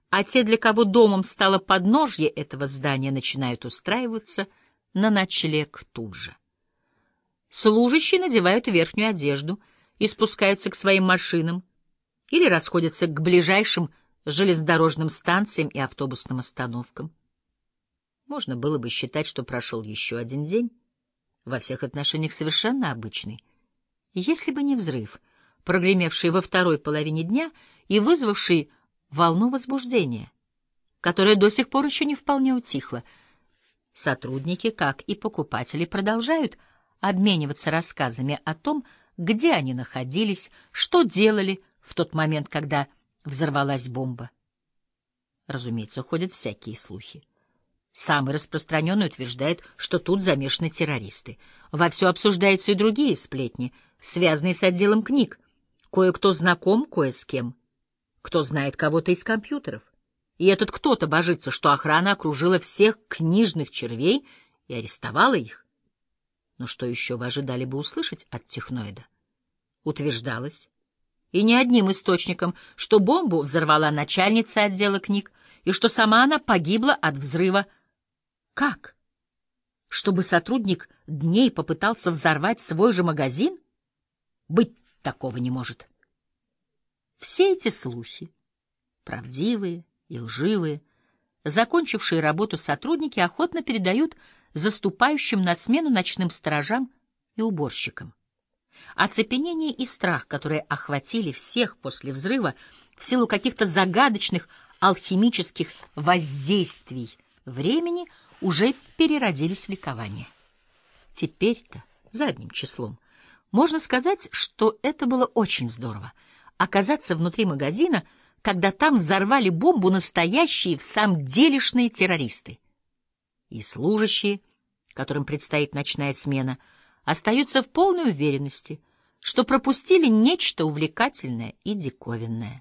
а те, для кого домом стало подножье этого здания, начинают устраиваться на ночлег тут же. Служащие надевают верхнюю одежду и спускаются к своим машинам или расходятся к ближайшим железнодорожным станциям и автобусным остановкам. Можно было бы считать, что прошел еще один день, во всех отношениях совершенно обычный, если бы не взрыв, прогремевший во второй половине дня и вызвавший волну возбуждения, которая до сих пор еще не вполне утихла. Сотрудники, как и покупатели, продолжают обмениваться рассказами о том, где они находились, что делали в тот момент, когда взорвалась бомба. Разумеется, ходят всякие слухи. Самый распространенный утверждает, что тут замешаны террористы. Вовсю обсуждаются и другие сплетни, связанные с отделом книг. Кое-кто знаком кое с кем, кто знает кого-то из компьютеров. И этот кто-то божится, что охрана окружила всех книжных червей и арестовала их. Но что еще вы ожидали бы услышать от техноида? Утверждалось, и не одним источником, что бомбу взорвала начальница отдела книг, и что сама она погибла от взрыва. Как? Чтобы сотрудник дней попытался взорвать свой же магазин? Быть такого не может. Все эти слухи, правдивые и лживые, закончившие работу сотрудники охотно передают заступающим на смену ночным сторожам и уборщикам. Оцепенение и страх, которые охватили всех после взрыва в силу каких-то загадочных алхимических воздействий времени, уже переродились в ликование. Теперь-то, задним числом, можно сказать, что это было очень здорово — оказаться внутри магазина, когда там взорвали бомбу настоящие в самом делешные террористы. И служащие, которым предстоит ночная смена, остаются в полной уверенности, что пропустили нечто увлекательное и диковинное.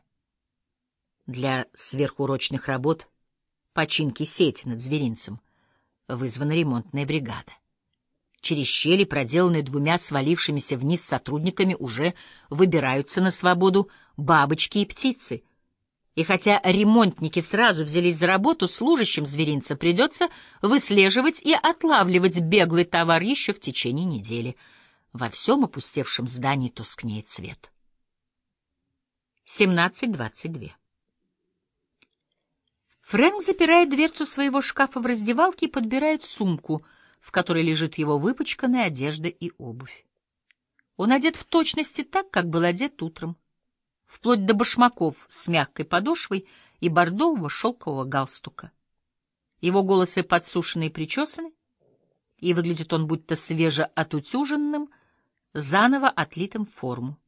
Для сверхурочных работ починки сети над зверинцем вызвана ремонтная бригада. Через щели, проделанные двумя свалившимися вниз сотрудниками, уже выбираются на свободу бабочки и птицы. И хотя ремонтники сразу взялись за работу, служащим зверинца придется выслеживать и отлавливать беглый товар еще в течение недели. Во всем опустевшем здании тускнеет свет. 17:22. Фрэнк запирает дверцу своего шкафа в раздевалке и подбирает сумку, в которой лежит его выпачканная одежда и обувь. Он одет в точности так, как был одет утром, вплоть до башмаков с мягкой подошвой и бордового шелкового галстука. Его волосы подсушены и причесаны, и выглядит он будто свежеотутюженным, заново отлитым в форму.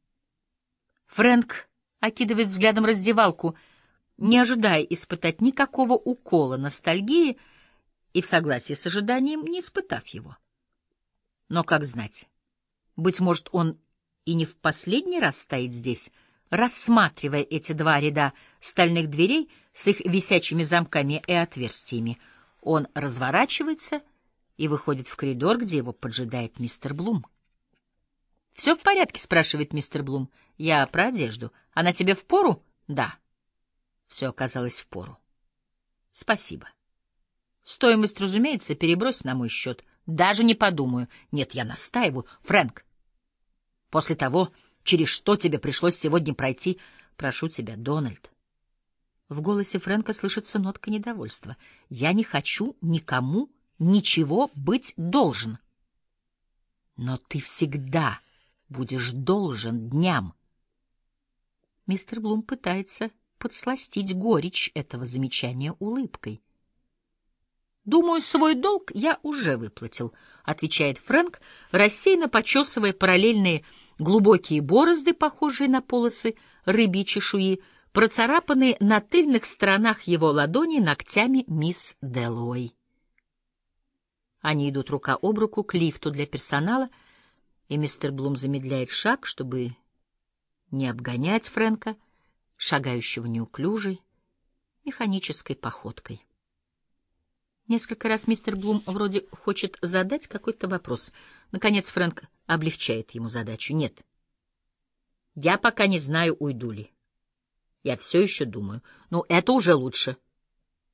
Фрэнк окидывает взглядом раздевалку, не ожидая испытать никакого укола ностальгии и в согласии с ожиданием не испытав его. Но как знать, быть может, он и не в последний раз стоит здесь, рассматривая эти два ряда стальных дверей с их висячими замками и отверстиями. Он разворачивается и выходит в коридор, где его поджидает мистер Блум. «Все в порядке?» — спрашивает мистер Блум. «Я про одежду. Она тебе впору?» «Да». Все оказалось впору. «Спасибо. Стоимость, разумеется, перебрось на мой счет. Даже не подумаю. Нет, я настаиваю. Фрэнк, после того, через что тебе пришлось сегодня пройти, прошу тебя, Дональд». В голосе Фрэнка слышится нотка недовольства. «Я не хочу никому ничего быть должен». «Но ты всегда будешь должен дням». Мистер Блум пытается подсластить горечь этого замечания улыбкой. «Думаю, свой долг я уже выплатил», — отвечает Фрэнк, рассеянно почесывая параллельные глубокие борозды, похожие на полосы рыбьей чешуи, процарапанные на тыльных сторонах его ладони ногтями мисс Дэллоуэй. Они идут рука об руку к лифту для персонала, и мистер Блум замедляет шаг, чтобы не обгонять Фрэнка, шагающего неуклюжей, механической походкой. Несколько раз мистер Блум вроде хочет задать какой-то вопрос. Наконец Фрэнк облегчает ему задачу. «Нет, я пока не знаю, уйду ли. Я все еще думаю. Ну, это уже лучше.